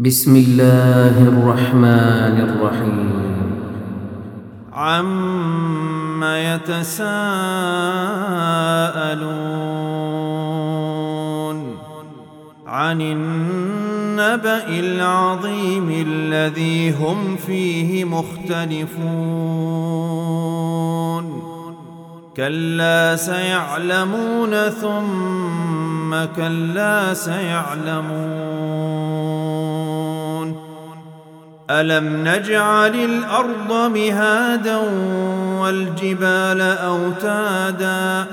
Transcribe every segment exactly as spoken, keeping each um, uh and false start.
بسم الله الرحمن الرحيم. عم يتساءلون عن النبأ العظيم الذي هم فيه مختلفون كلا سيعلمون ثم كلا سيعلمون ألم نجعل الأرض مهادا والجبال أوتادا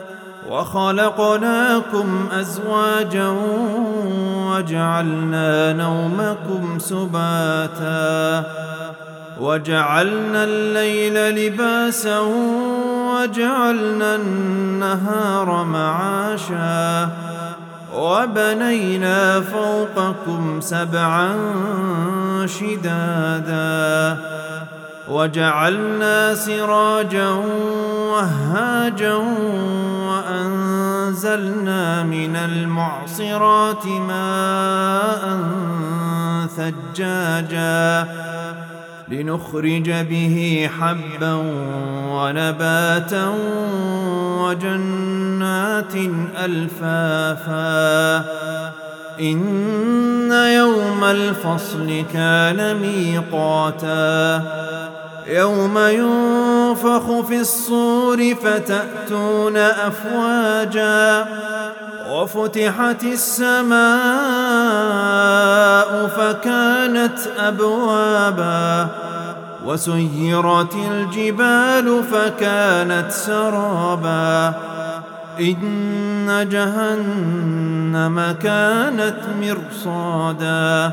وخلقناكم أزواجا وجعلنا نومكم سباتا وجعلنا الليل لباسا وجعلنا النهار معاشا وبنينا فوقكم سبعا شدادا وجعلنا سراجا وهاجا وأنزلنا من المعصرات ماء ثجاجا لنخرج به حبا ونباتا وجنات ألفافا إن يوم الفصل كان ميقاتا يوم ينفخ في الصور فتأتون أفواجا وفتحت السماء فكانت أبوابا وسيرت الجبال فكانت سرابا إن جهنم كانت مرصادا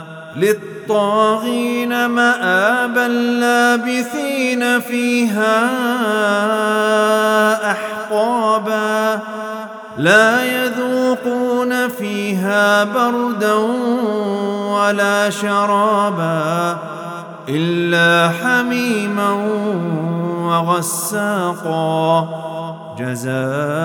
للطاغين مآبا لابثين فيها أحقابا لا يذوقون فيها بردا ولا شرابا إلا حميما وغساقا جزاء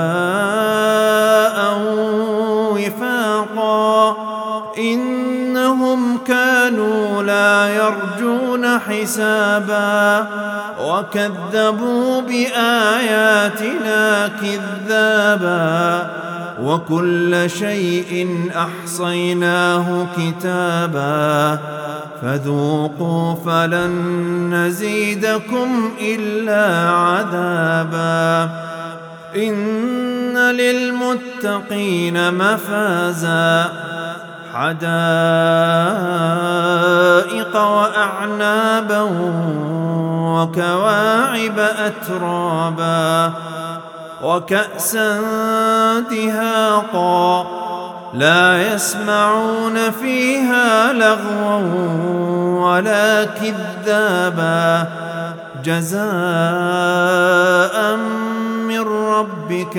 وفاقا إنهم كانوا لا يرجون حسابا وكذبوا بآياتنا كذابا وكل شيء أحصيناه كتابا فذوقوا فلن نزيدكم إلا عذابا إن للمتقين مفازا حدائق وأعنابا وكواعب أترابا وكأسا دهاقا لا يسمعون فيها لغوا ولا كذابا جزاء من ربك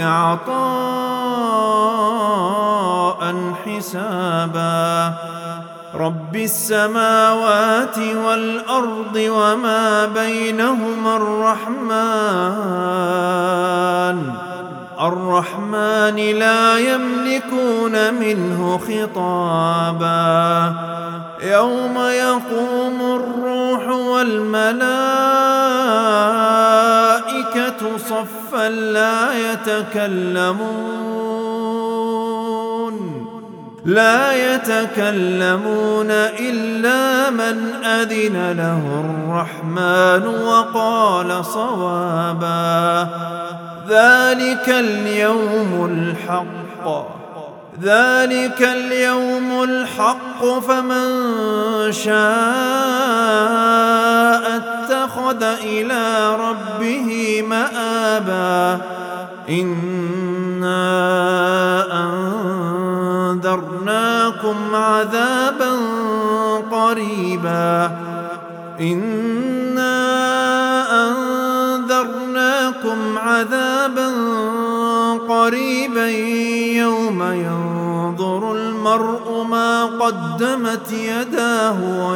عطاء حسابا رب السماوات والأرض وما بينهما الرحمن الرحمن لا يملكون منه خطابا يوم يقوم الروح والملائكة صفا لا يتكلمون لا يتكلمون إلا من أذن له الرحمن وقال صوابا ذلك اليوم الحق ذلك اليوم الحق فمن شاء اتخذ إلى ربه مآبا إنا أنذرناكم عذابا قريبا إنا أنذرناكم عذابا قريبا يوم ينظر المرء ما قدمت يداه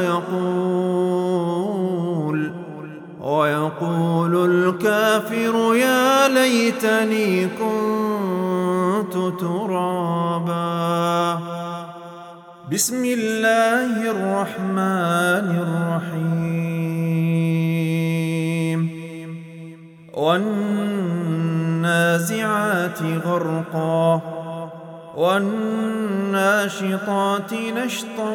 ويقول ويقول الكافر يا ليتني كنت ترابا بسم الله الرحمن الرحيم والنازعات غرقا والناشطات نشطا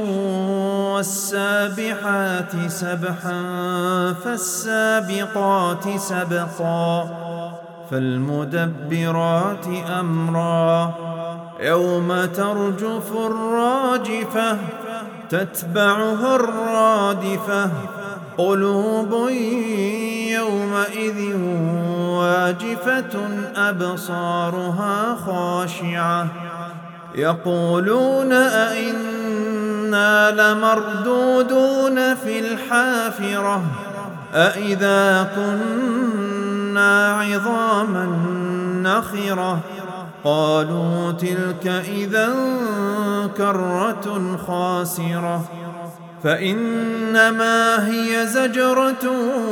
والسابحات سبحا فالسابقات سبقا فالمدبرات أمرا يوم ترجف الراجفة تتبعها الرادفة قلوب يومئذ واجفة أبصارها خاشعة يقولون أئنا لمردودون في الحافرة أئذا كنا عظاما نخرة قالوا تلك إذا كرة خاسرة فإنما هي زجرة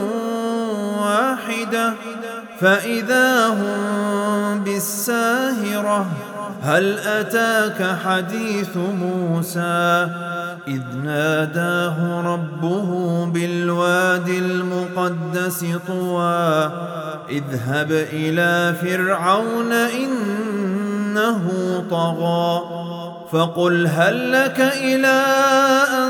واحدة فإذا هم بالساهرة هل أتاك حديث موسى إذ ناداه ربه بالوادي المقدس طوى اذهب إلى فرعون إنه طغى فقل هل لك إلى أن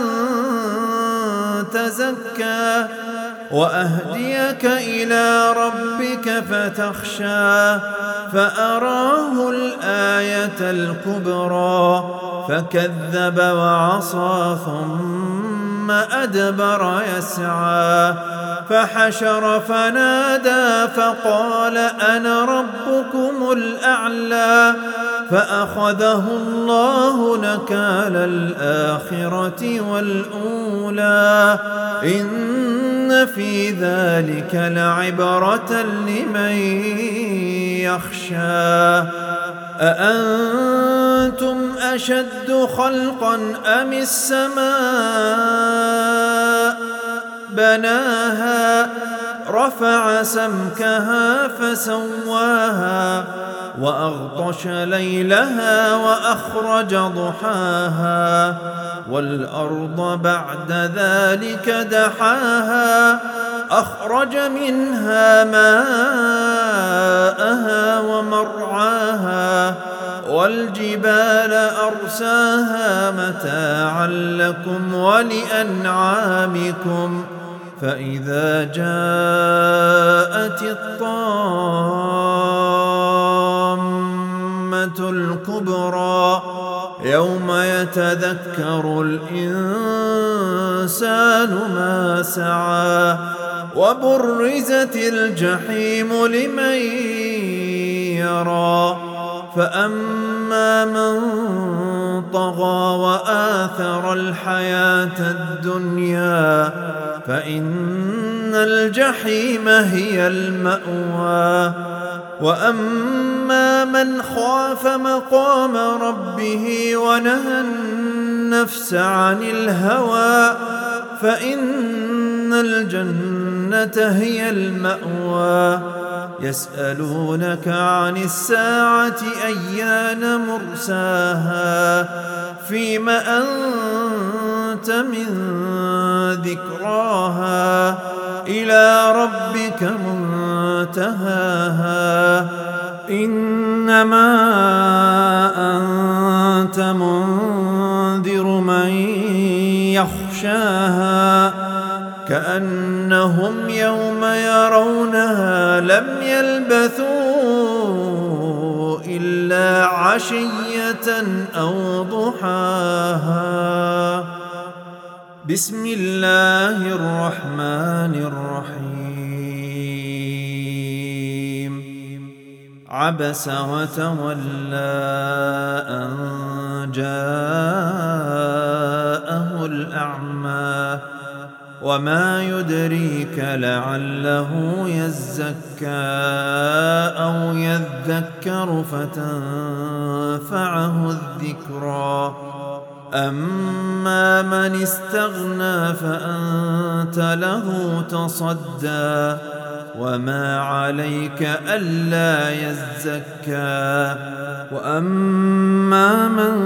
تزكى وأهديك إلى ربك فتخشى فأراه الآية الكبرى فكذب وعصى ثم أدبر يسعى فحشر فنادى فقال أنا ربكم الأعلى فأخذه الله نكال الآخرة والأولى إن في ذلك لعبرة لمن يخشى أأنتم أشد خلقا أم السماء بناها رفع سمكها فسواها وأغطش ليلها وأخرج ضحاها والأرض بعد ذلك دحاها أخرج منها ماءها ومرعاها والجبال أرساها متاعا لكم ولأنعامكم فإذا جاءت الطامة الكبرى يوم يتذكر الإنسان ما سعى وبرزت الجحيم لمن يرى فأما من طغى وآثر الحياة الدنيا فإن الجحيم هي المأوى وأما من خاف مقام ربه ونهى النفس عن الهوى فإن الجنة هي المأوى يسألونك عن الساعة أيان مرساها فيم أنت من ذكراها إلى ربك منتهاها إنما أنت منذر من يخشاها كأنهم يوم يرونها لم يلبثوا إلا عشية أو ضحاها بسم الله الرحمن الرحيم عبس وتولى أن جاءه الأعمى وما يدريك لعله يزكى أو يذكر فتنفعه الذكرى أما من استغنى فأنت له تصدى وما عليك ألا يزكى وأما من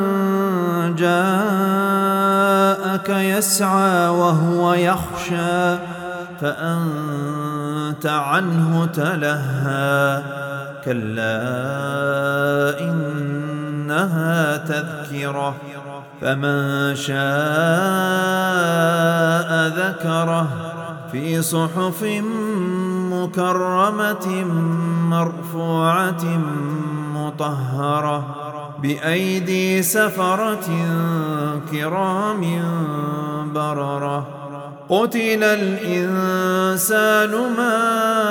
جاءك يسعى وهو يخشى فأنت عنه تلهى كلا إنها تذكرة فمن شاء ذكره في صحف مكرمة مرفوعة مطهرة بأيدي سفرة كرام بررة قتل الإنسان ما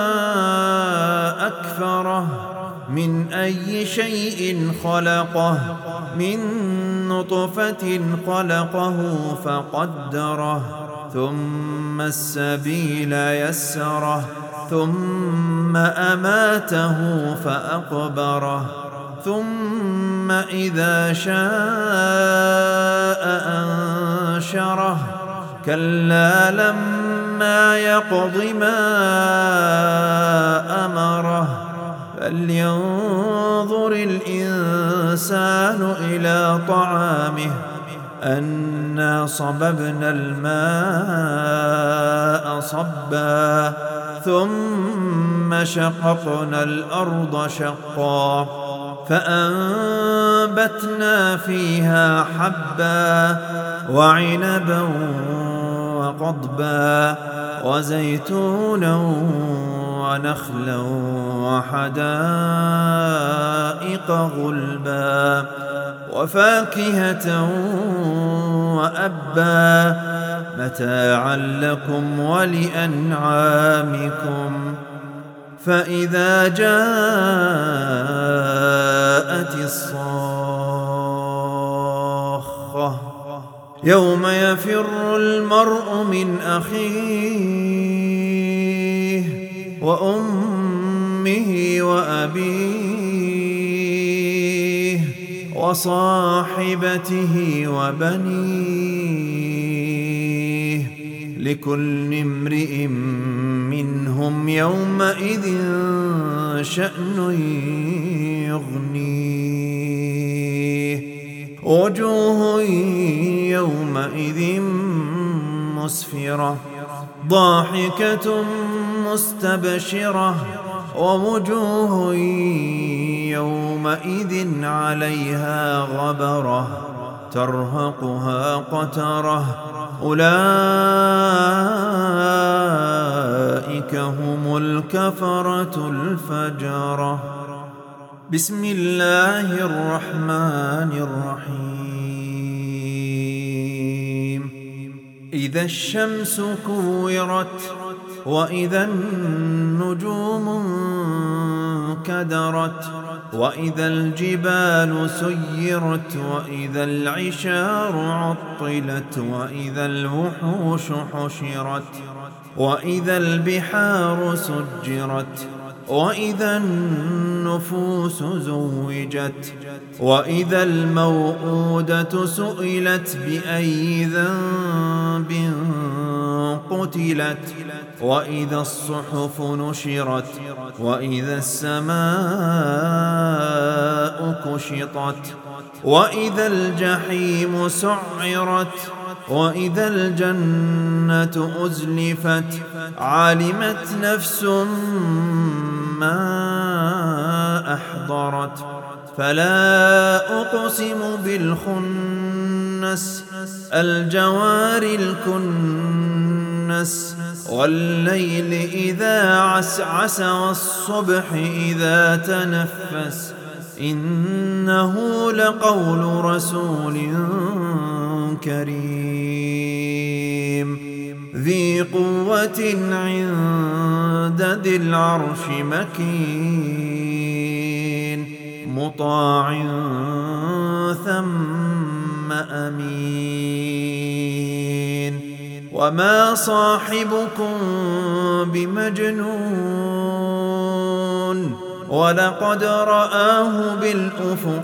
أكفره من أي شيء خلقه من نطفة خلقه فقدره ثم السبيل يسره ثم أماته فأقبره ثم إذا شاء أنشره كلا لما يقض ما أمره فلينظر الإنسان إلى طعامه أنا صببنا الماء صبا ثم شققنا الأرض شقا فأنبتنا فيها حبا وعنبا وقضبا وزيتونا ونخلا وحدائق غلبا وفاكهة وأبا متاعا لكم ولأنعامكم فإذا جاءت الصاخة يوم يفر المرء من أخيه وأمه وأبيه وصاحبته وبنيه لكل امرئ منهم يومئذ شأن يغنيه وجوه يومئذ مسفرة ضاحكة مستبشرة ووجوه يومئذ عليها غبرة ترهقها قترة أولئك هم الكفرة الفجرة بسم الله الرحمن الرحيم إذا الشمس كورت وإذا النجوم انكدرت وإذا الجبال سيرت وإذا العشار عطلت وإذا الوحوش حشرت وإذا البحار سجرت وإذا النفوس زوجت وإذا الموءودة سئلت بأي ذنب قتلت وإذا الصحف نشرت وإذا السماء كشطت وإذا الجحيم سعرت وإذا الجنة أزلفت علمت نفس ما أحضرت فلا أقسم بالخنس الجوار الكنس والليل إذا عسعس والصبح إذا تنفس إنه لقول رسول كريم ذي قوة عند ذي العرش مكين مطاع ثم أمين وما صاحبكم بمجنون ولقد رآه بالأفق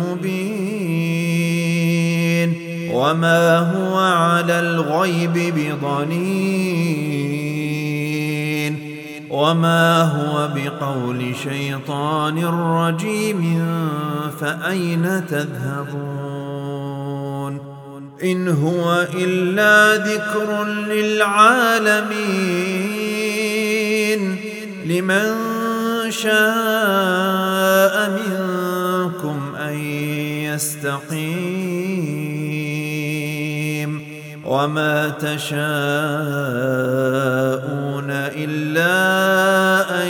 المبين وما هو على الغيب بضنين وما هو بقول شيطان رجيم فأين تذهبون إن هو إلا ذكر للعالمين لمن شاء منكم أن يستقيم وما تشاءون إلا أن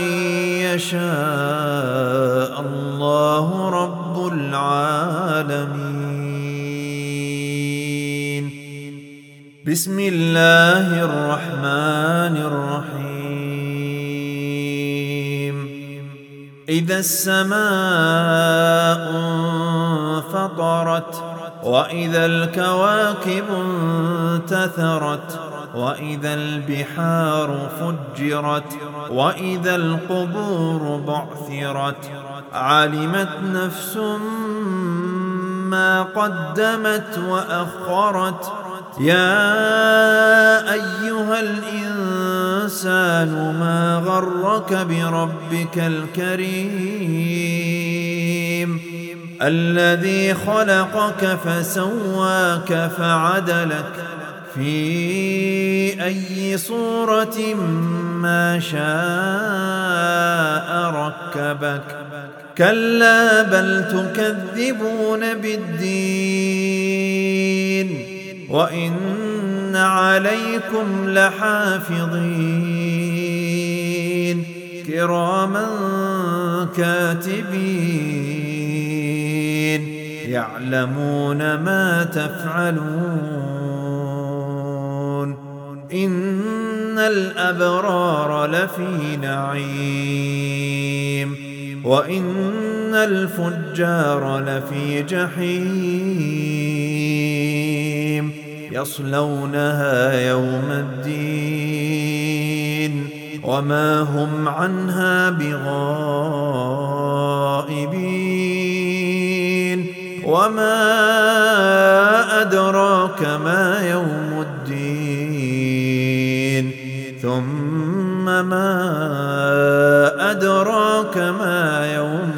يشاء الله رب العالمين. بسم الله الرحمن الرحيم إذا السماء انفطرت وإذا الكواكب انتثرت وإذا البحار فجرت وإذا القبور بعثرت علمت نفس ما قدمت وأخرت يا أيها الإنسان ما غرك بربك الكريم الذي خلقك فسواك فعدلك في أي صورة ما شاء ركبك كلا بل تكذبون بالدين وإن عليكم لحافظين كراما كاتبين يعلمون ما تفعلون إن الأبرار لفي نعيم وإن الفجار لفي جحيم يصلونها يوم الدين وما هم عنها بغائبين وما أدراك ما يوم الدين ثم ما أدراك ما يوم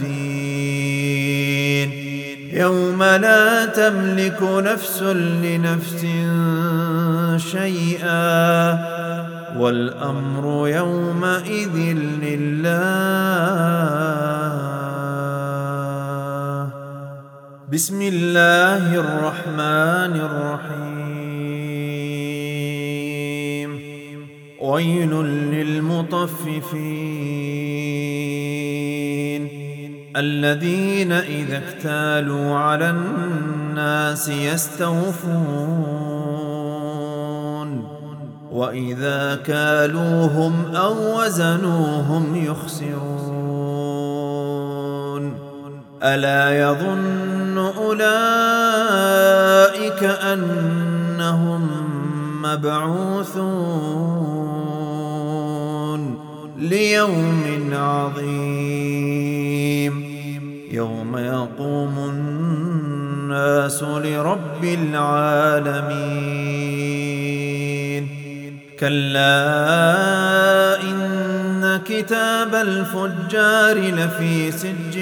الدين يوم لا تملك نفس لنفس شيئا والأمر يومئذ لله. بسم الله الرحمن الرحيم ويل للمطففين الذين إذا اكتالوا على الناس يستوفون وإذا كالوهم أو وزنوهم يخسرون ألا يظن أولئك أنهم مبعوثون ليوم عظيم يوم يقوم الناس لرب العالمين كلا إن كتاب الفجار لفي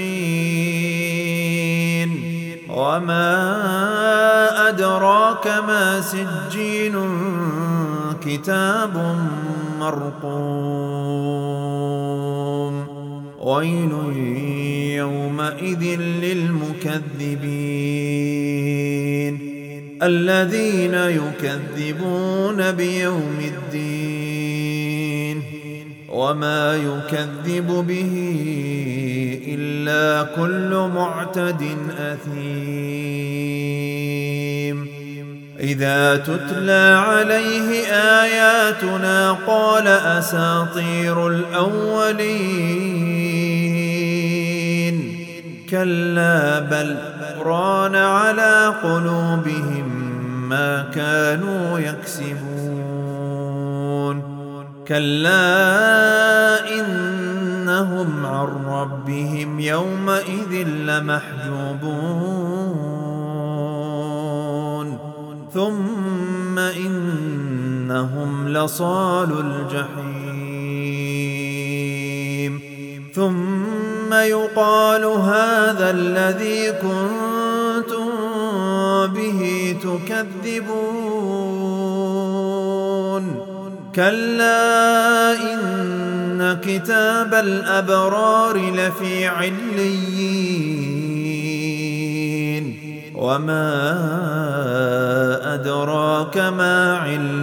سجين وما أدراك ما سجين كتاب مرقوم ويل يومئذ للمكذبين الذين يكذبون بيوم الدين وما يكذب به إلا كل معتد أثيم إذا تتلى عليه آياتنا قال أساطير الأولين كلا بل ران على قلوبهم ما كانوا يكسبون كلا إنهم عن ربهم يومئذ لمحجوبون ثم إنهم لصالو الجحيم ثم يقال هذا الذي كنتم به تكذبون كلا إن كتاب الأبرار لفي عليين وما أدراك ما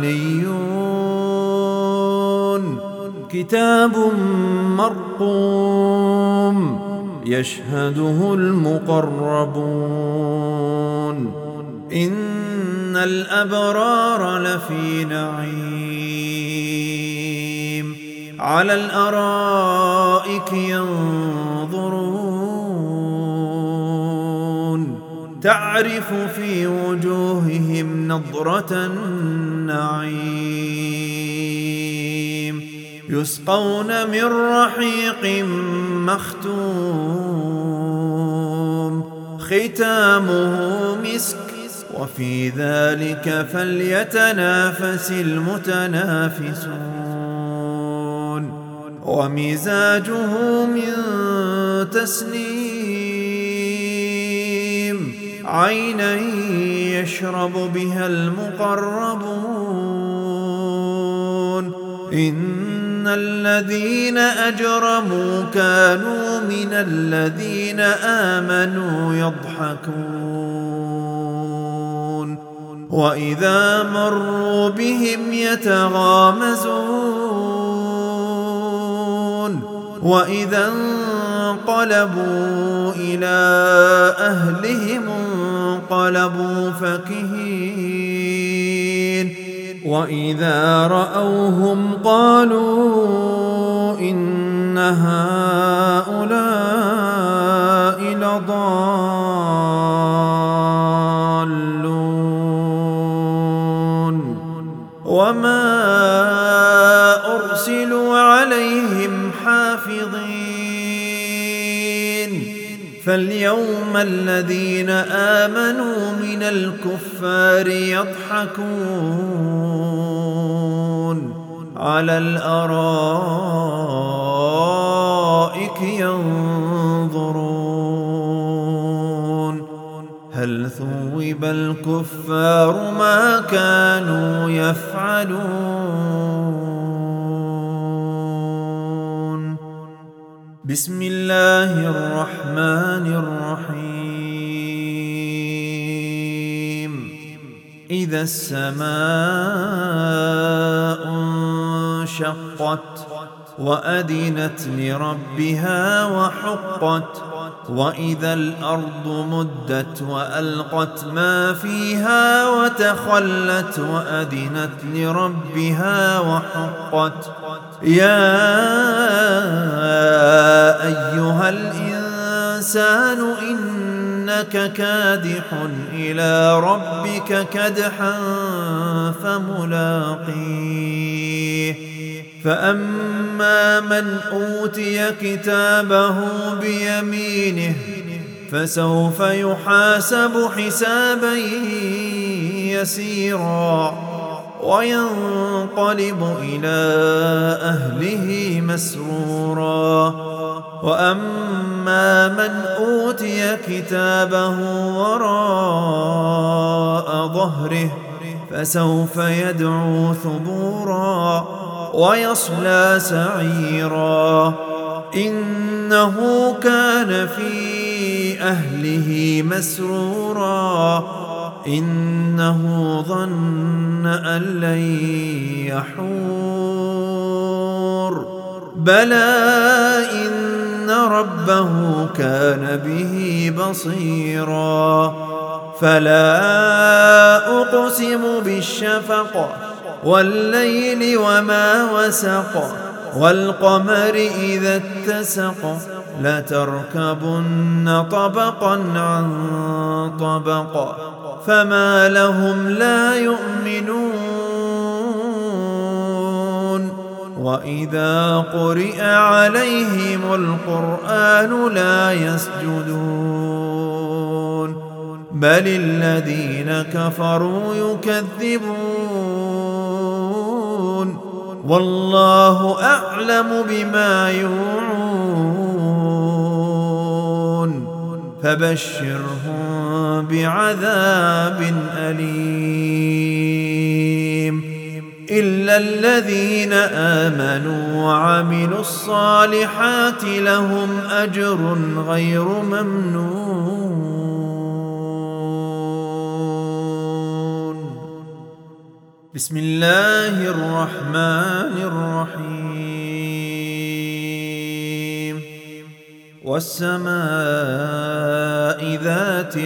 عليون كتاب مرقوم يشهده المقربون إن الأبرار لفي نعيم على الأرائك ينظرون تعرف في وجوههم نضرة النعيم يسقون من رحيق مختوم ختامه مسك وفي ذلك فليتنافس المتنافسون ومزاجه من تسنيم عينا يشرب بها المقربون إن الذين أجرموا كانوا من الذين آمنوا يضحكون وإذا مروا بهم يتغامزون وإذا انقلبوا إلى أهلهم انقلبوا فكهين وإذا رأوهم قالوا إن هؤلاء لضالون وما أرسلوا عليهم حافظين فاليوم الذين آمنوا من الكفار يضحكون على الأرائك ينظرون هل ثوب الكفار ما كانوا يفعلون بسم الله الرحمن الرحيم إذا السماء انشقت وأذنت لربها وحقت وإذا الأرض مدت وألقت ما فيها وتخلت وأذنت لربها وحقت يا أيها الإنسان إنك كادح إلى ربك كدحا فملاقيه فأما من أوتي كتابه بيمينه فسوف يحاسب حسابا يسيرا وينقلب إلى أهله مسرورا وأما من أوتي كتابه وراء ظهره فسوف يدعو ثبورا ويصلى سعيرا إنه كان في أهله مسرورا إنه ظن أن لن يحور بلى إن ربه كان به بصيرا فلا أقسم بالشفق والليل وما وسق والقمر إذا اتسق لتركبن طبقا عن طبق فما لهم لا يؤمنون وإذا قرئ عليهم القرآن لا يسجدون بل الذين كفروا يكذبون والله أعلم بما يوعون فبشرهم بعذاب أليم إلا الذين آمنوا وعملوا الصالحات لهم أجر غير ممنون. بسم الله الرحمن الرحيم والسماء ذات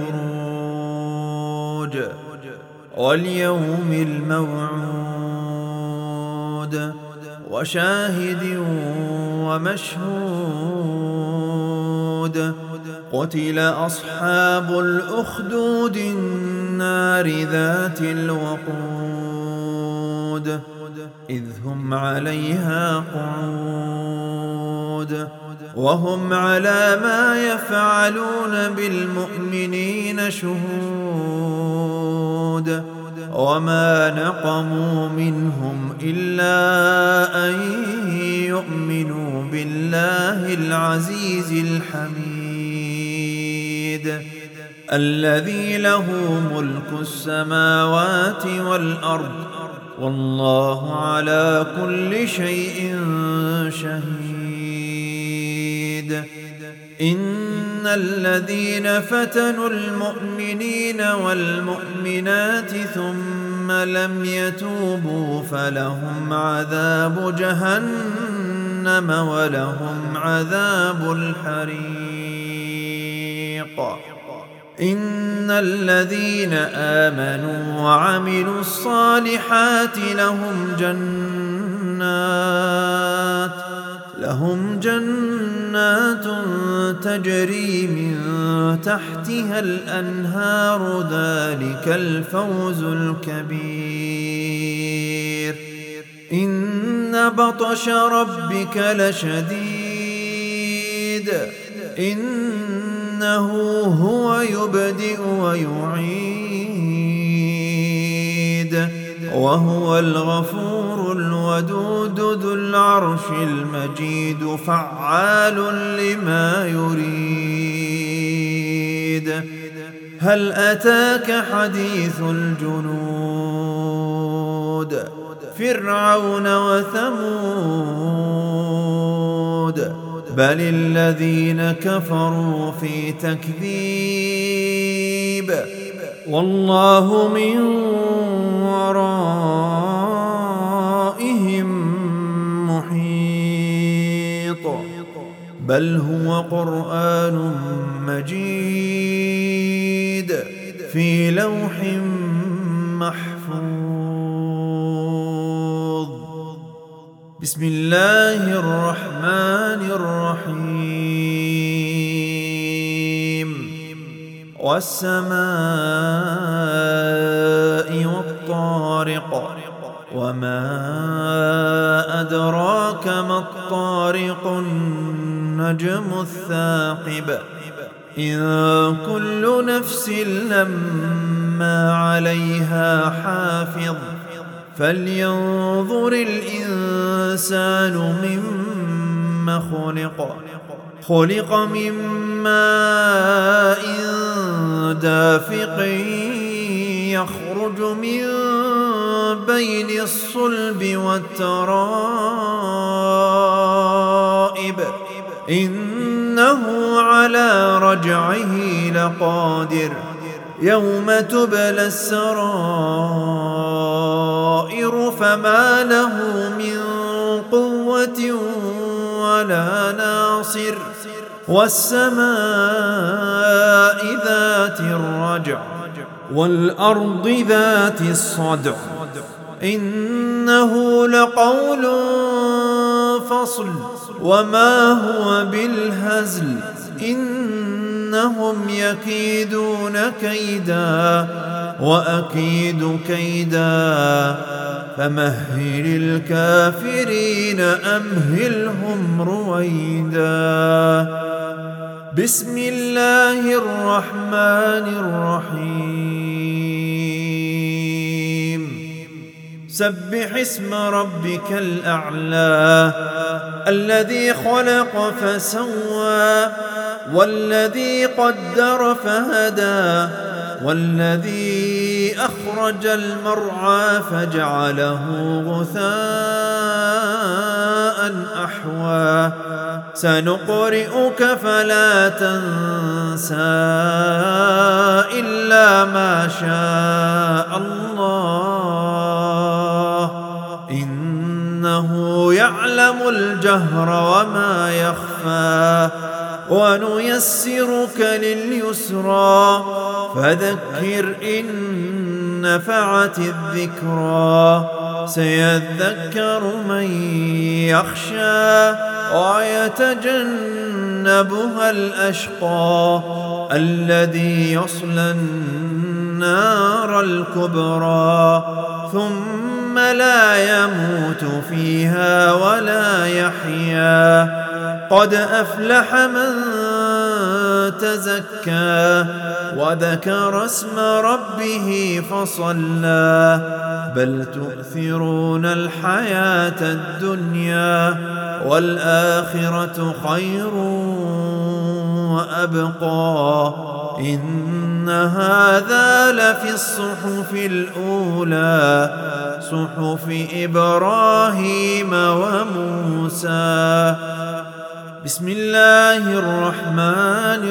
البروج واليوم الموعود وشاهد ومشهود قتل أصحاب الأخدود النار ذات الوقود إذ هم عليها قعود وهم على ما يفعلون بالمؤمنين شهود وما نقموا منهم إلا أن يؤمنوا بالله العزيز الحميد الذي له ملك السماوات والأرض والله على كل شيء شهيد. إن الذين فتنوا المؤمنين والمؤمنات ثم لم يتوبوا فلهم عذاب جهنم ولهم عذاب الحريق. إن الذين آمنوا وعملوا الصالحات لهم جنات لهم جنات تجري من تحتها الأنهار ذلك الفوز الكبير. إن بطش ربك لشديد إنه هو يبدئ ويعيد وهو الغفور الودود ذو العرش المجيد فعال لما يريد. هل أتاك حديث الجنود فرعون وثمود بل الذين كفروا في تكذيب والله من ورائهم محيط بل هو قرآن مجيد في لوح محفوظ. بسم الله الرحمن الرحيم والسماء والطارق وما أدراك ما الطارق النجم الثاقب إن كل نفس لما عليها حافظ فلينظر الإنسان مما خلق خلق من ماء دافق يخرج من بين الصلب والترائب إنه على رجعه لقادر يوم تبلى السرائر فما له من قوة ولا ناصر. والسماء ذات الرجع والأرض ذات الصدع إنه لقول فصل وما هو بالهزل إنهم يكيدون كيدا وأكيد كيدا فمهل الكافرين أمهلهم رويدا. بسم الله الرحمن الرحيم سبح اسم ربك الأعلى الذي خلق فسوى والذي قدر فهدى والذي أخرج المرعى فجعله غثاء أحوى سنقرئك فلا تنسى إلا ما شاء الله إنه يعلم الجهر وما يخفى ونيسرك لليسرى فذكر إن نفعت الذكرى سيذكر من يخشى ويتجنبها الأشقى الذي يصلى النار الكبرى ثم لا يموت فيها ولا يحيا قد أفلح من تزكى وذكر اسم ربه فصلى بل تؤثرون الحياة الدنيا والآخرة خير وأبقى إن هذا لفي الصحف الأولى صحف إبراهيم وموسى بسم الله الرحمن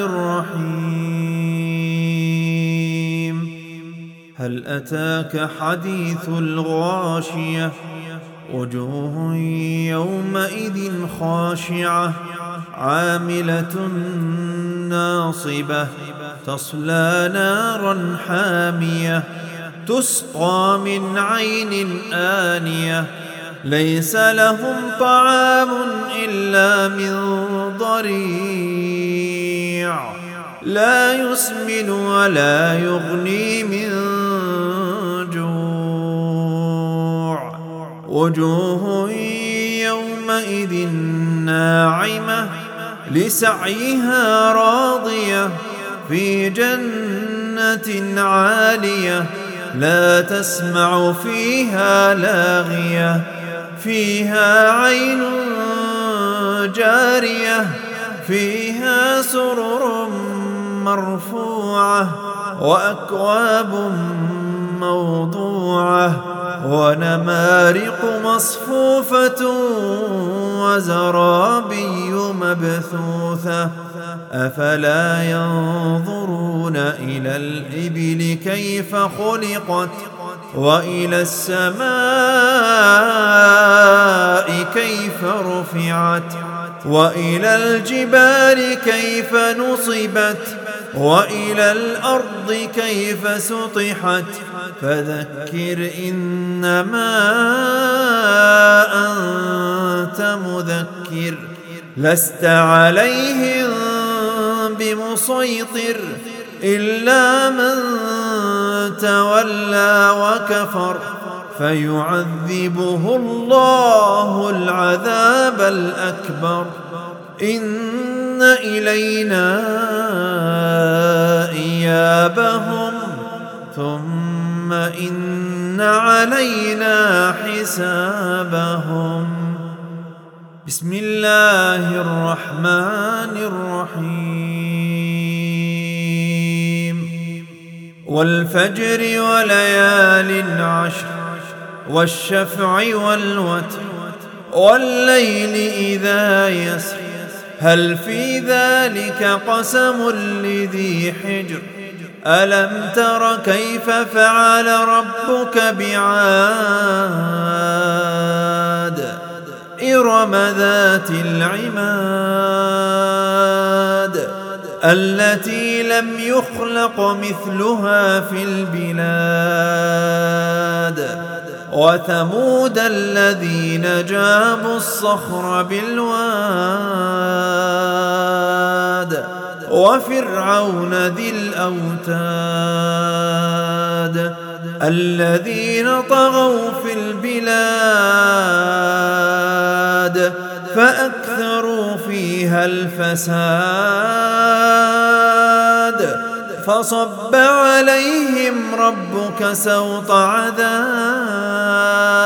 الرحيم هل أتاك حديث الغاشية وجوه يومئذ خاشعة عاملة ناصبة تصلى نارا حامية تسقى من عين آنية ليس لهم طعام إلا من ضريع لا يسمن ولا يغني من جوع وجوه يومئذ ناعمة لسعيها راضية في جنة عالية لا تسمع فيها لاغية فيها عين جارية فيها سرر مرفوعة وأكواب موضوعة ونمارق مصفوفة وزرابي مبثوثة أفلا ينظرون إلى الإبل كيف خلقت وإلى السماء كيف رفعت وإلى الجبال كيف نصبت وإلى الأرض كيف سطحت فذكر إنما أنت مذكر لست عليهم بمسيطر إلا من تولى وكفر فيعذبه الله العذاب الأكبر إن إلينا إيابهم ثم إن علينا حسابهم بسم الله الرحمن الرحيم والفجر وليال عشر والشفع والوتر والليل إذا يسر هل في ذلك قسم لذي حجر ألم تر كيف فعل ربك بعاد إرم ذات العماد التي لم يخلق مثلها في البلاد وثمود الذين جابوا الصخر بالواد وفرعون ذي الأوتاد الذين طغوا في البلاد فأكثروا فيها الفساد فصب عليهم ربك سوط عذاب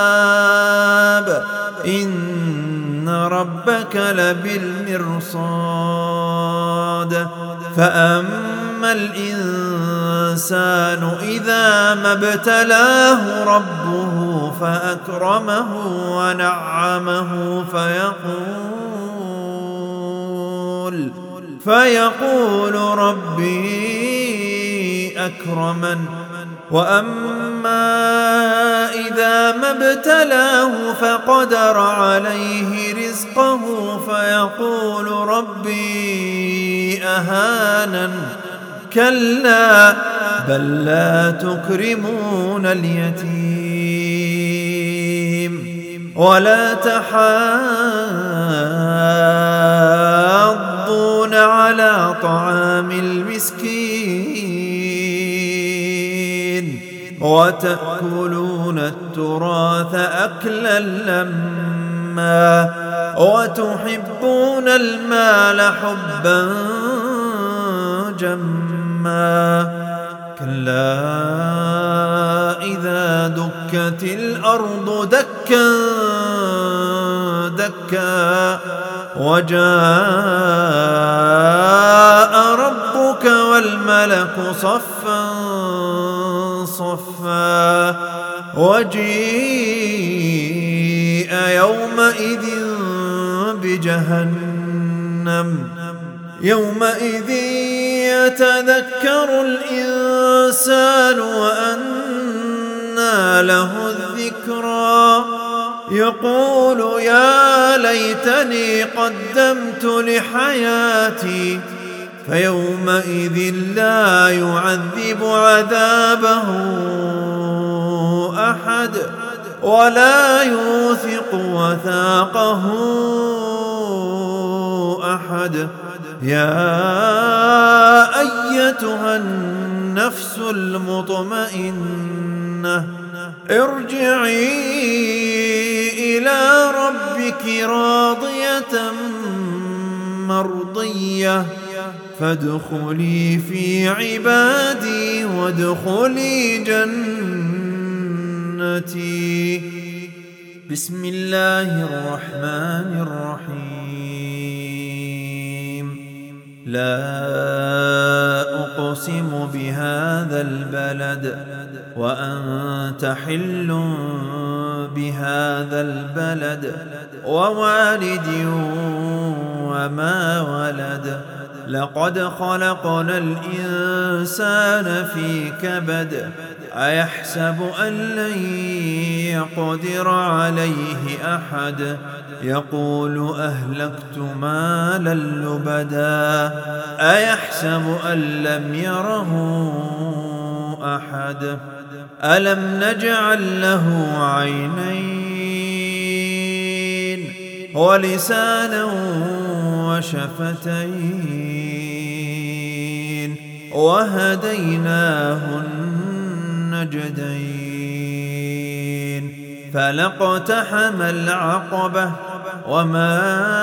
لبالمرصاد فأما الإنسان إذا ما ابتلاه ربه فأكرمه ونعمه فيقول فيقول ربي أكرمن وأما إذا ما ابتلاه فقدر عليه رزقه فيقول ربي أهانن كلا بل لا تكرمون اليتيم ولا تحاضون على طعام المسكين وتأكلون التراث أكلا لما وتحبون المال حبا جما كلا إذا دكت الأرض دكا دكا وجاء ربك والملك صفا صفا وجيء يومئذ بجهنم يومئذ يتذكر الإنسان وأنى له الذكرى يقول يا ليتني قدمت لحياتي فيومئذ لا يعذب عذابه أحد ولا يوثق وثاقه أحد يا أيتها النفس المطمئنة ارجعي إلى ربك راضية مرضية فادخلي في عبادي وادخلي جنتي. بسم الله الرحمن الرحيم. لا أقسم بهذا البلد وأنت حل بهذا البلد ووالد وما ولد لقد خلقنا الإنسان في كبد أيحسب أن لن يقدر عليه أحد يقول أهلكت مالا لبدا أيحسب أن لم يره أحد ألم نجعل له عينين ولسانا وشفتين وهديناه النجدين فلاقتحم العقبة وما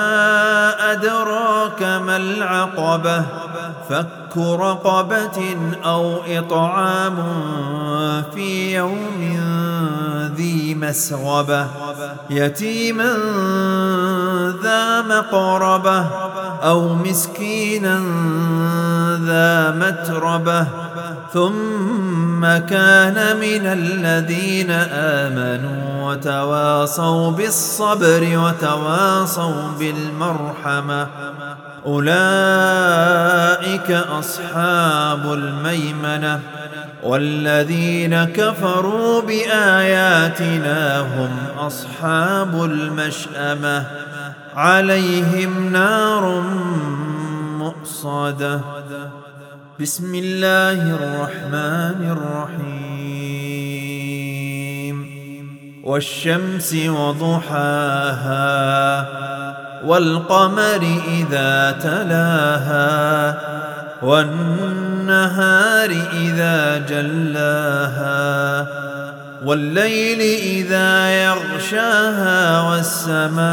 أدراك ما العقبة فك رقبة أو إطعام في يوم ذي مسغبة يتيما ذا مقربة أو مسكينا ذا متربة ثم كان من الذين آمنوا وتواصوا بالصبر وتواصوا بالمرحمة أولئك أصحاب الميمنة والذين كفروا بآياتنا هم أصحاب المشأمة عليهم نار مؤصدة. بسم الله الرحمن الرحيم. والشمس وضحاها والقمر إذا تلاها والنهار إذا جلاها والليل إذا يغشاها والسماء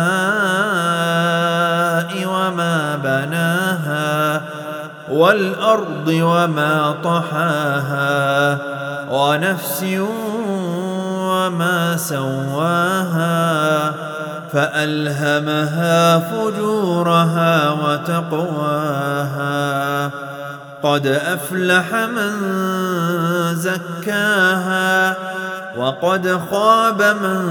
وما بناها والأرض وما طحاها ونفس وما سواها فألهمها فجورها وتقواها قد أفلح من زكاها وقد خاب من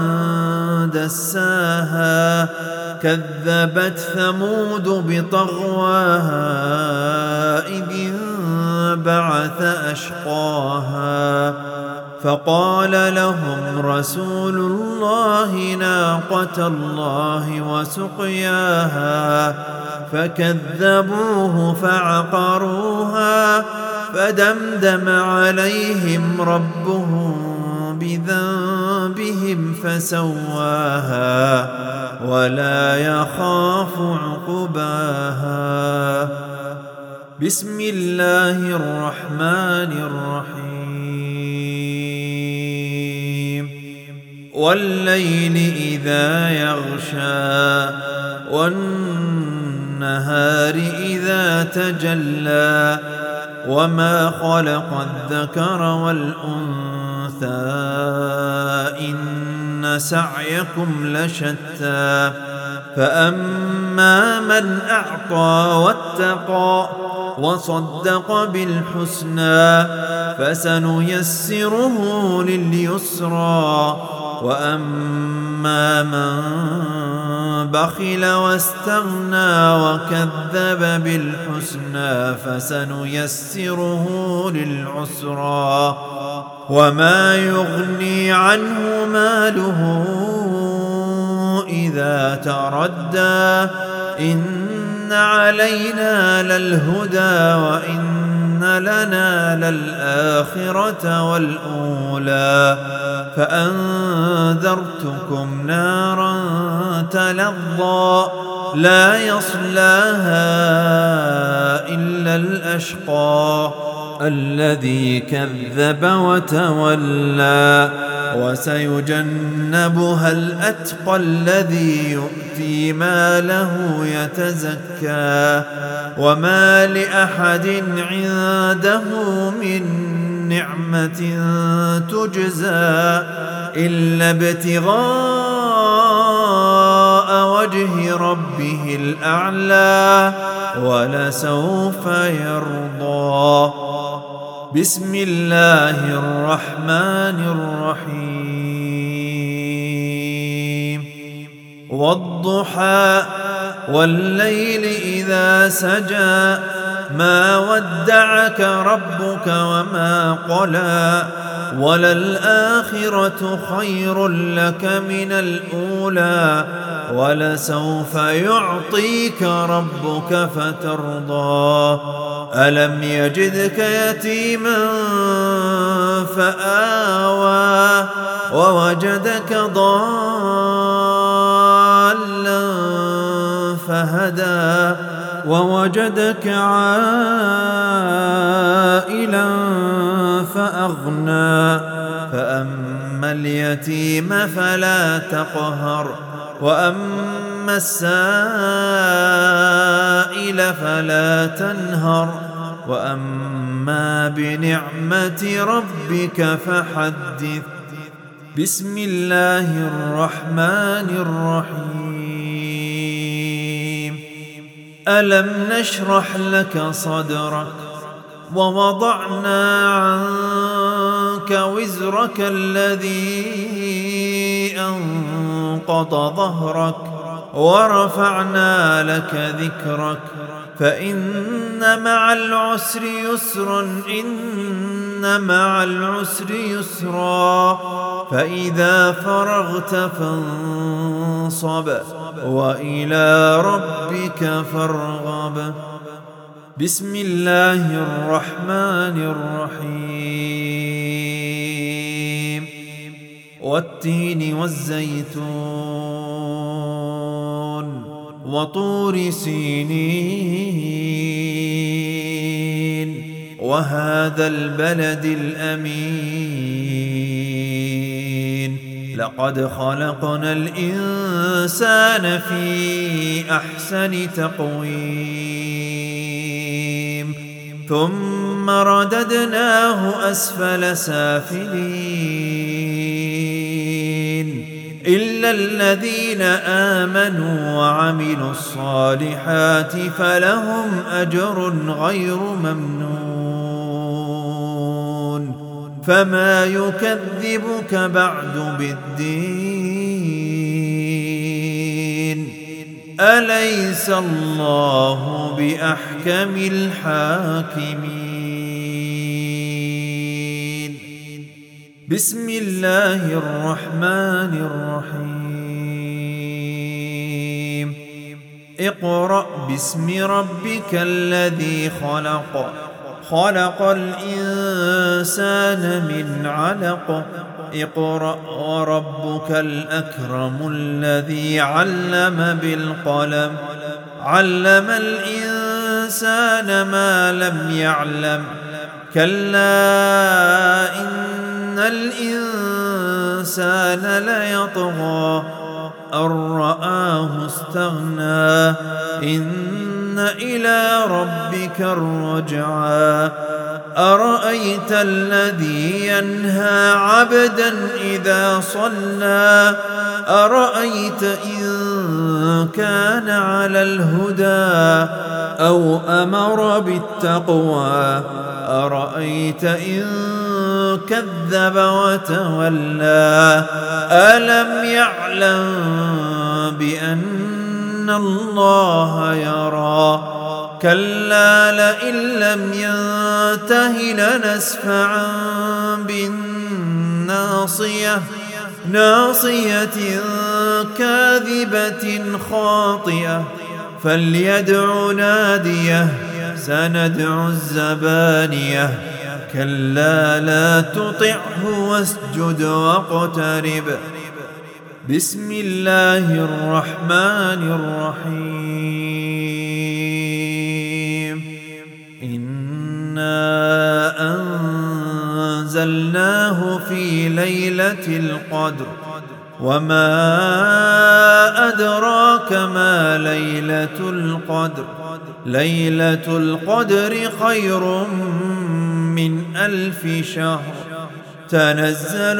دساها كذبت ثمود بطغواها إذ انبعث أشقاها فقال لهم رسول الله ناقة الله وسقياها فكذبوه فعقروها فدمدم عليهم ربهم بذنبهم فسواها ولا يخاف عقباها. بسم الله الرحمن الرحيم. والليل إذا يغشى والنهار إذا تجلى وما خلق الذكر والأنثى إن سعيكم لشتى فأما من أعطى واتقى وصدق بالحسنى فسنيسره لليسرى وأما من بخل واستغنى وكذب بالحسنى فسنيسره للعسرى وما يغني عنه ماله إذا تردى إن علينا للهدى وإن لنا للآخرة والأولى فأنذرتكم نارا تلظى لا يصلاها إلا الأشقى الذي كذب وتولى وسيجنبها الأتقى الذي يؤتي ماله يتزكى وما لأحد عنده من نعمة تجزى إلا ابتغاء وجه ربه الأعلى ولسوف يرضى. بسم الله الرحمن الرحيم. والضحى والليل إذا سجى ما ودعك ربك وما قلى وللآخرة خير لك من الأولى ولسوف يعطيك ربك فترضى. ألم يجدك يتيما فآوى ووجدك ضالا فهدى ووجدك عائلا فأغنى فأما اليتيم فلا تقهر وأما السائل فلا تنهر وأما بنعمة ربك فحدث. بسم الله الرحمن الرحيم. ألم نشرح لك صدرك ووضعنا عنك وزرك الذي أنقض ظهرك ورفعنا لك ذكرك فإن مع العسر يسرا إن مع العسر يسرا فإذا فرغت فانصب وإلى ربك فارغب. بسم الله الرحمن الرحيم. والتين والزيتون وطور سينين وهذا البلد الأمين لقد خلقنا الإنسان في أحسن تقويم ثم رددناه أسفل سافلين إلا الذين آمنوا وعملوا الصالحات فلهم أجر غير ممنون فما يكذبك بعد بالدين أليس الله بأحكم الحاكمين بسم الله الرحمن الرحيم اقرأ باسم ربك الذي خلق خلق الإنسان من علق اقرأ وربك الأكرم الذي علم بالقلم علم الإنسان ما لم يعلم كلا إن الإنسان ليطغى أن رآه استغنى إن إلى ربك الرجعى أرأيت الذي ينهى عبدا إذا صلى أرأيت إن كان على الهدى أو أمر بالتقوى أرأيت إن كذب وتولى ألم يعلم بأن الله يرى كلا لئن لم ينته لنسفعا بالناصية ناصية كاذبة خاطئة فليدع ناديه سندع الزبانية كلا لا تطعه واسجد واقترب بسم الله الرحمن الرحيم إنا أنزلناه في ليلة القدر وما أدراك ما ليلة القدر ليلة القدر خير من ألف شهر تنزل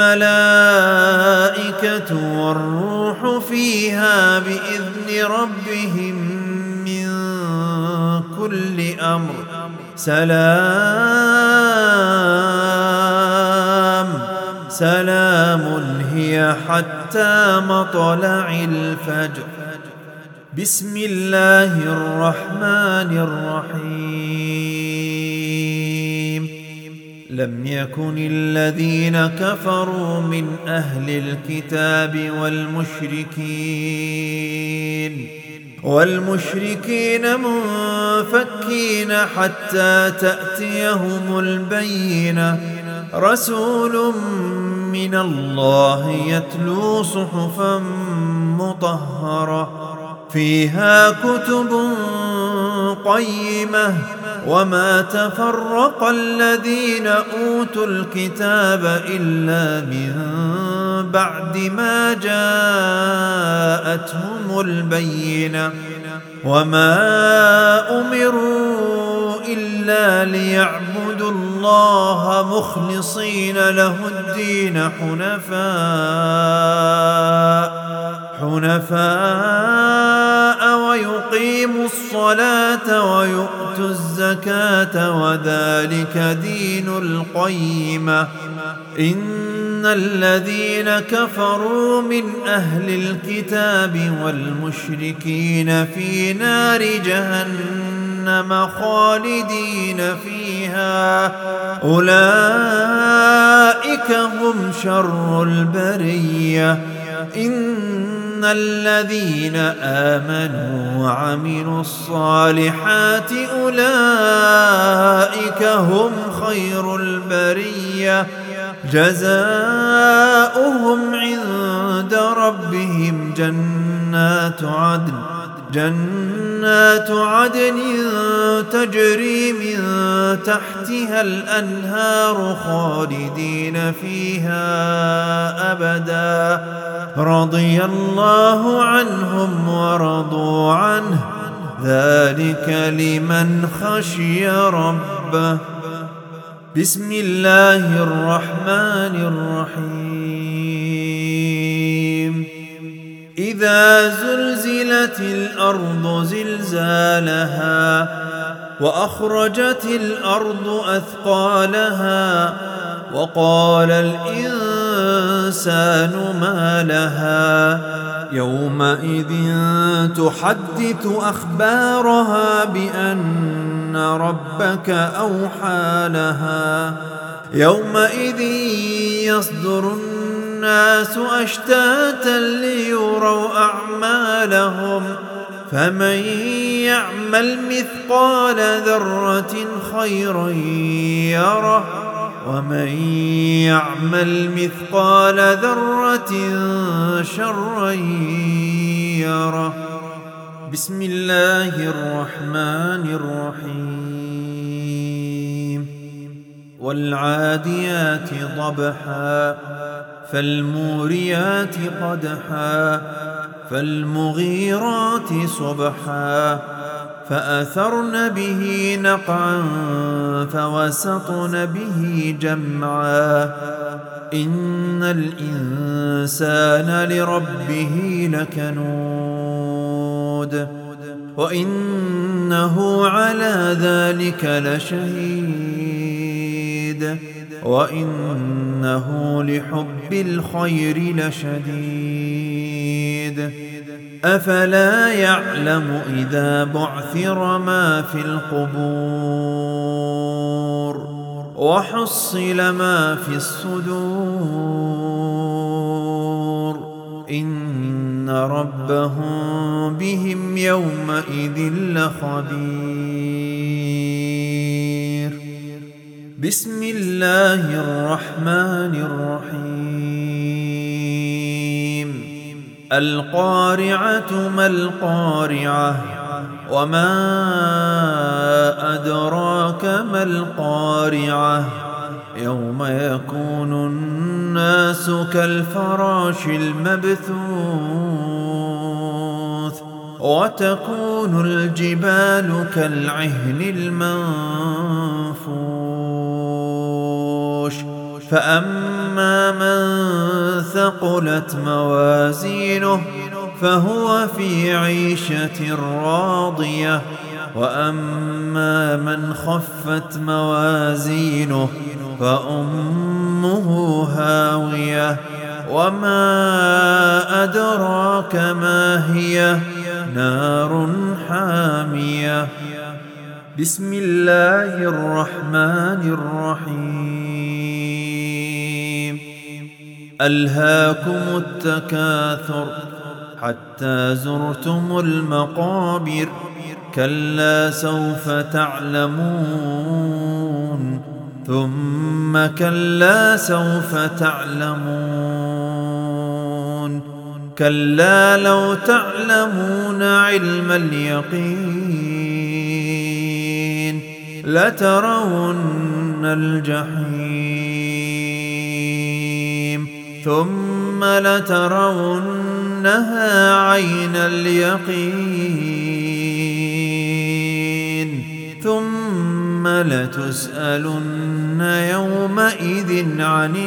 الملائكة والروح فيها بإذن ربهم من كل أمر سلام سلام هي حتى مطلع الفجر بسم الله الرحمن الرحيم لم يكن الذين كفروا من أهل الكتاب والمشركين والمشركين منفكين حتى تأتيهم البينة رسول من الله يتلو صحفا مطهرة فيها كتب قيمة وما تفرق الذين أوتوا الكتاب إلا من بعد ما جاءتهم البينة وما أمروا إلا ليعبدوا الله مخلصين له الدين حنفاء حنفاء ويقيموا الصلاة ويؤتوا الزكاة وذلك دين القيمة إن الذين كفروا من أهل الكتاب والمشركين في نار جهنم خالدين فيها أولئك هم شر البرية إن الذين آمنوا وعملوا الصالحات أولئك هم خير البرية جزاؤهم عند ربهم جنات عدن جنات عدن تجري من تحتها الأنهار خالدين فيها أبدا رضي الله عنهم ورضوا عنه ذلك لمن خشي ربه بسم الله الرحمن الرحيم إذا زلزلت الأرض زلزالها وأخرجت الأرض أثقالها وقال الإنسان ما لها يومئذ تحدث أخبارها بأن ربك أوحى لها يومئذ يصدر الناس أشتاتا ليروا أعمالهم فمن يعمل مثقال ذرة خيرا يره ومن يعمل مثقال ذرة شرا يره. بسم الله الرحمن الرحيم. والعاديات ضبحا فالموريات قدحا فالمغيرات صبحا فأثرن به نقعا فوسطن به جمعا إن الإنسان لربه لكنود وإنه على ذلك لشهيد وإنه لحب الخير لشديد أفلا يعلم إذا بعثر ما في القبور وحصل ما في الصدور إن ربهم بهم يومئذ لخبير. بسم الله الرحمن الرحيم. القارعة ما القارعة وما أدراك ما القارعة يوم يكون الناس كالفراش المبثوث وتكون الجبال كالعهن المنفوش فأما من ثقلت موازينه فهو في عيشة راضية وأما من خفت موازينه فأمه هاوية وما أدراك ما هي نار حامية. بسم الله الرحمن الرحيم. ألهاكم التكاثر حتى زرتم المقابر كلا سوف تعلمون ثم كلا سوف تعلمون كلا لو تعلمون علم اليقين لترون الجحيم ثم لترونها عين اليقين ثم لتسألن يومئذ عن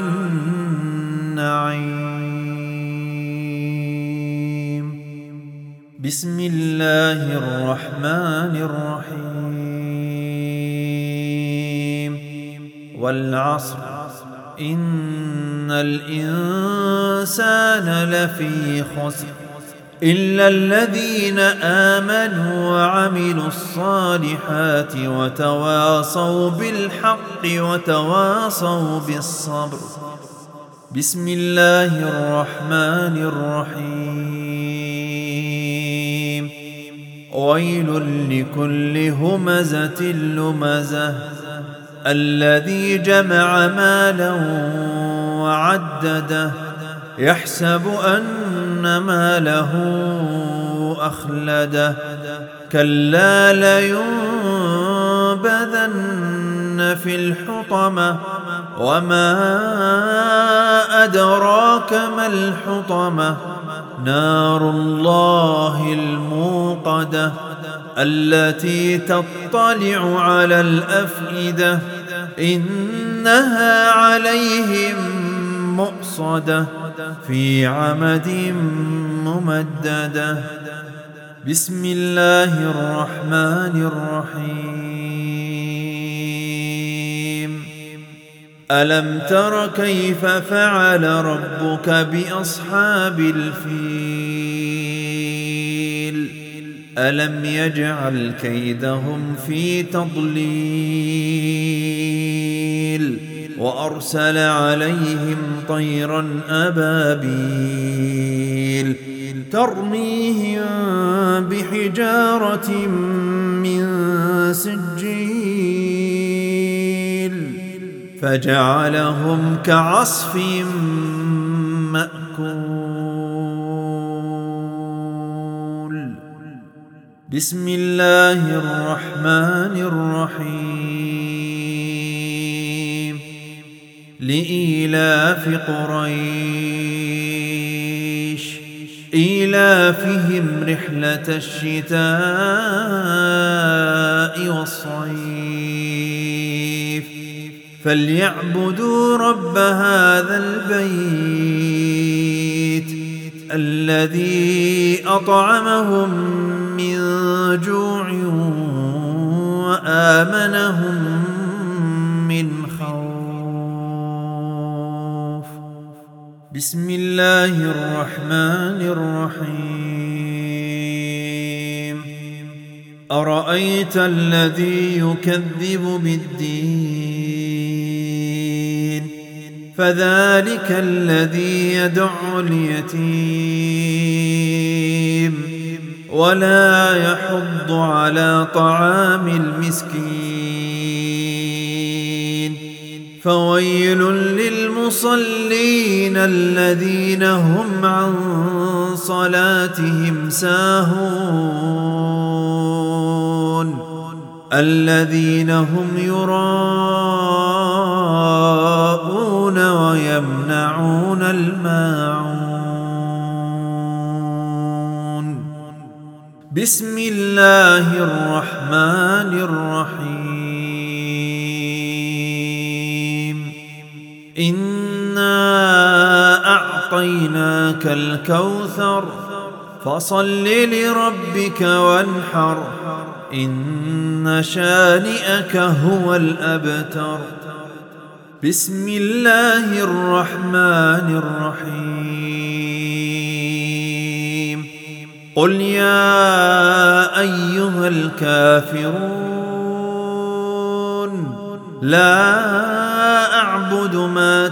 النعيم. بسم الله الرحمن الرحيم. والعصر إن الإنسان لفي خسر إلا الذين آمنوا وعملوا الصالحات وتواصوا بالحق وتواصوا بالصبر. بسم الله الرحمن الرحيم. ويل لكل همزة لمزة الذي جمع مالا وعدده يحسب أن ماله أخلده كلا لينبذن في الحطمة وما أدراك ما الحطمة نار الله الموقدة التي تطلع على الأفئدة إنها عليهم مؤصدة في عمد ممددة. بسم الله الرحمن الرحيم. ألم تر كيف فعل ربك بأصحاب الفيل؟ ألم يجعل كيدهم في تضليل وأرسل عليهم طيرا أبابيل ترميهم بحجارة من سجيل فجعلهم كعصف مأكول. بسم الله الرحمن الرحيم. لإيلاف قريش إيلافهم رحلة الشتاء والصيف فليعبدوا رب هذا البيت الذي أطعمهم من جوع وآمنهم من خوف. بسم الله الرحمن الرحيم. أرأيت الذي يكذب بالدين فذلك الذي يدع اليتيم ولا يحض على طعام المسكين فويل للمصلين الذين هم عن صلاتهم ساهون الذين هم يراءون ويمنعون الماعون. بسم الله الرحمن الرحيم. إنا أعطيناك الكوثر فصل لربك وانحر إن شانئك هو الأبتر. بسم الله الرحمن الرحيم. قل يا أيها الكافرون لا أعبد ما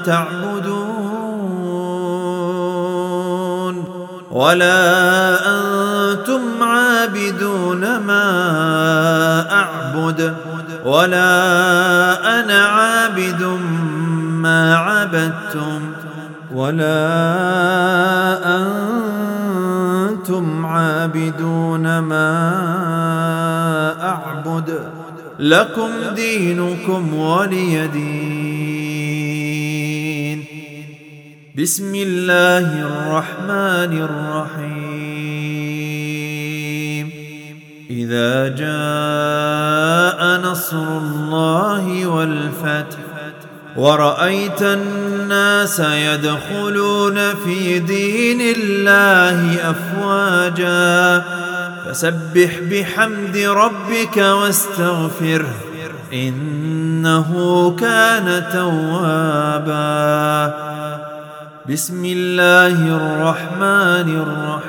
تعبدون ولا أنتم عابدون ما أعبد ولا أنا عابد ما عبدتم ولا أنتم عابدون ما أعبد لكم دينكم ولي دين. بسم الله الرحمن الرحيم. إذا جاء نصر الله والفتح ورأيت الناس يدخلون في دين الله أفواجا فسبح بحمد ربك واستغفره إنه كان توابا. بسم الله الرحمن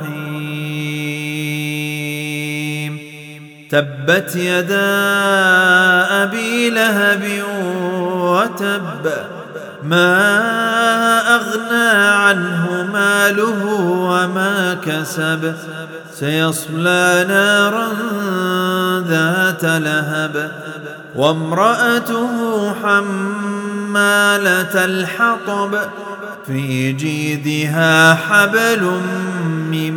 الرحيم. تبت يدا أبي لهب وتب ما أغنى عنه ماله وما كسب سيصلى نارا ذات لهب وامرأته حمالة الحطب في جيدها حبل من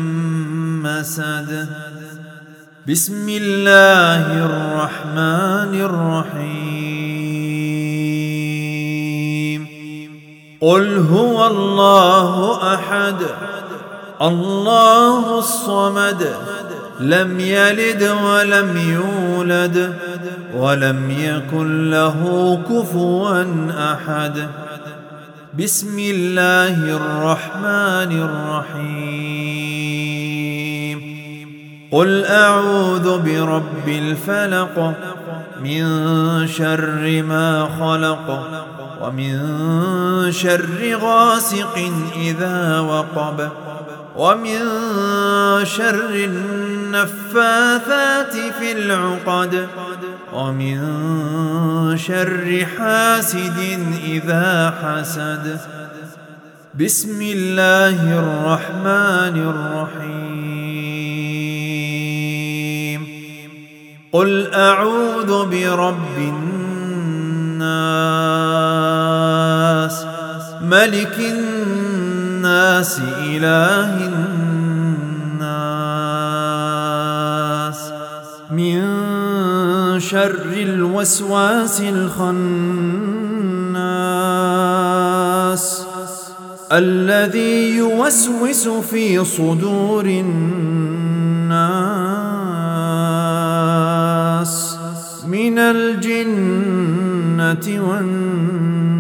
مسد. بسم الله الرحمن الرحيم. قل هو الله أحد الله الصمد لم يلد ولم يولد ولم يكن له كفوا أحد. بسم الله الرحمن الرحيم قل أعوذ برب الفلق من شر ما خلق ومن شر غاسق إذا وقب ومن شر النفاثات في العقد ومن شر حاسد إذا حسد بسم الله الرحمن الرحيم قل أعوذ برب الناس ملك الناس إله الناس من شر الوسواس الخناس الذي يوسوس في صدور الناس من الجنة والناس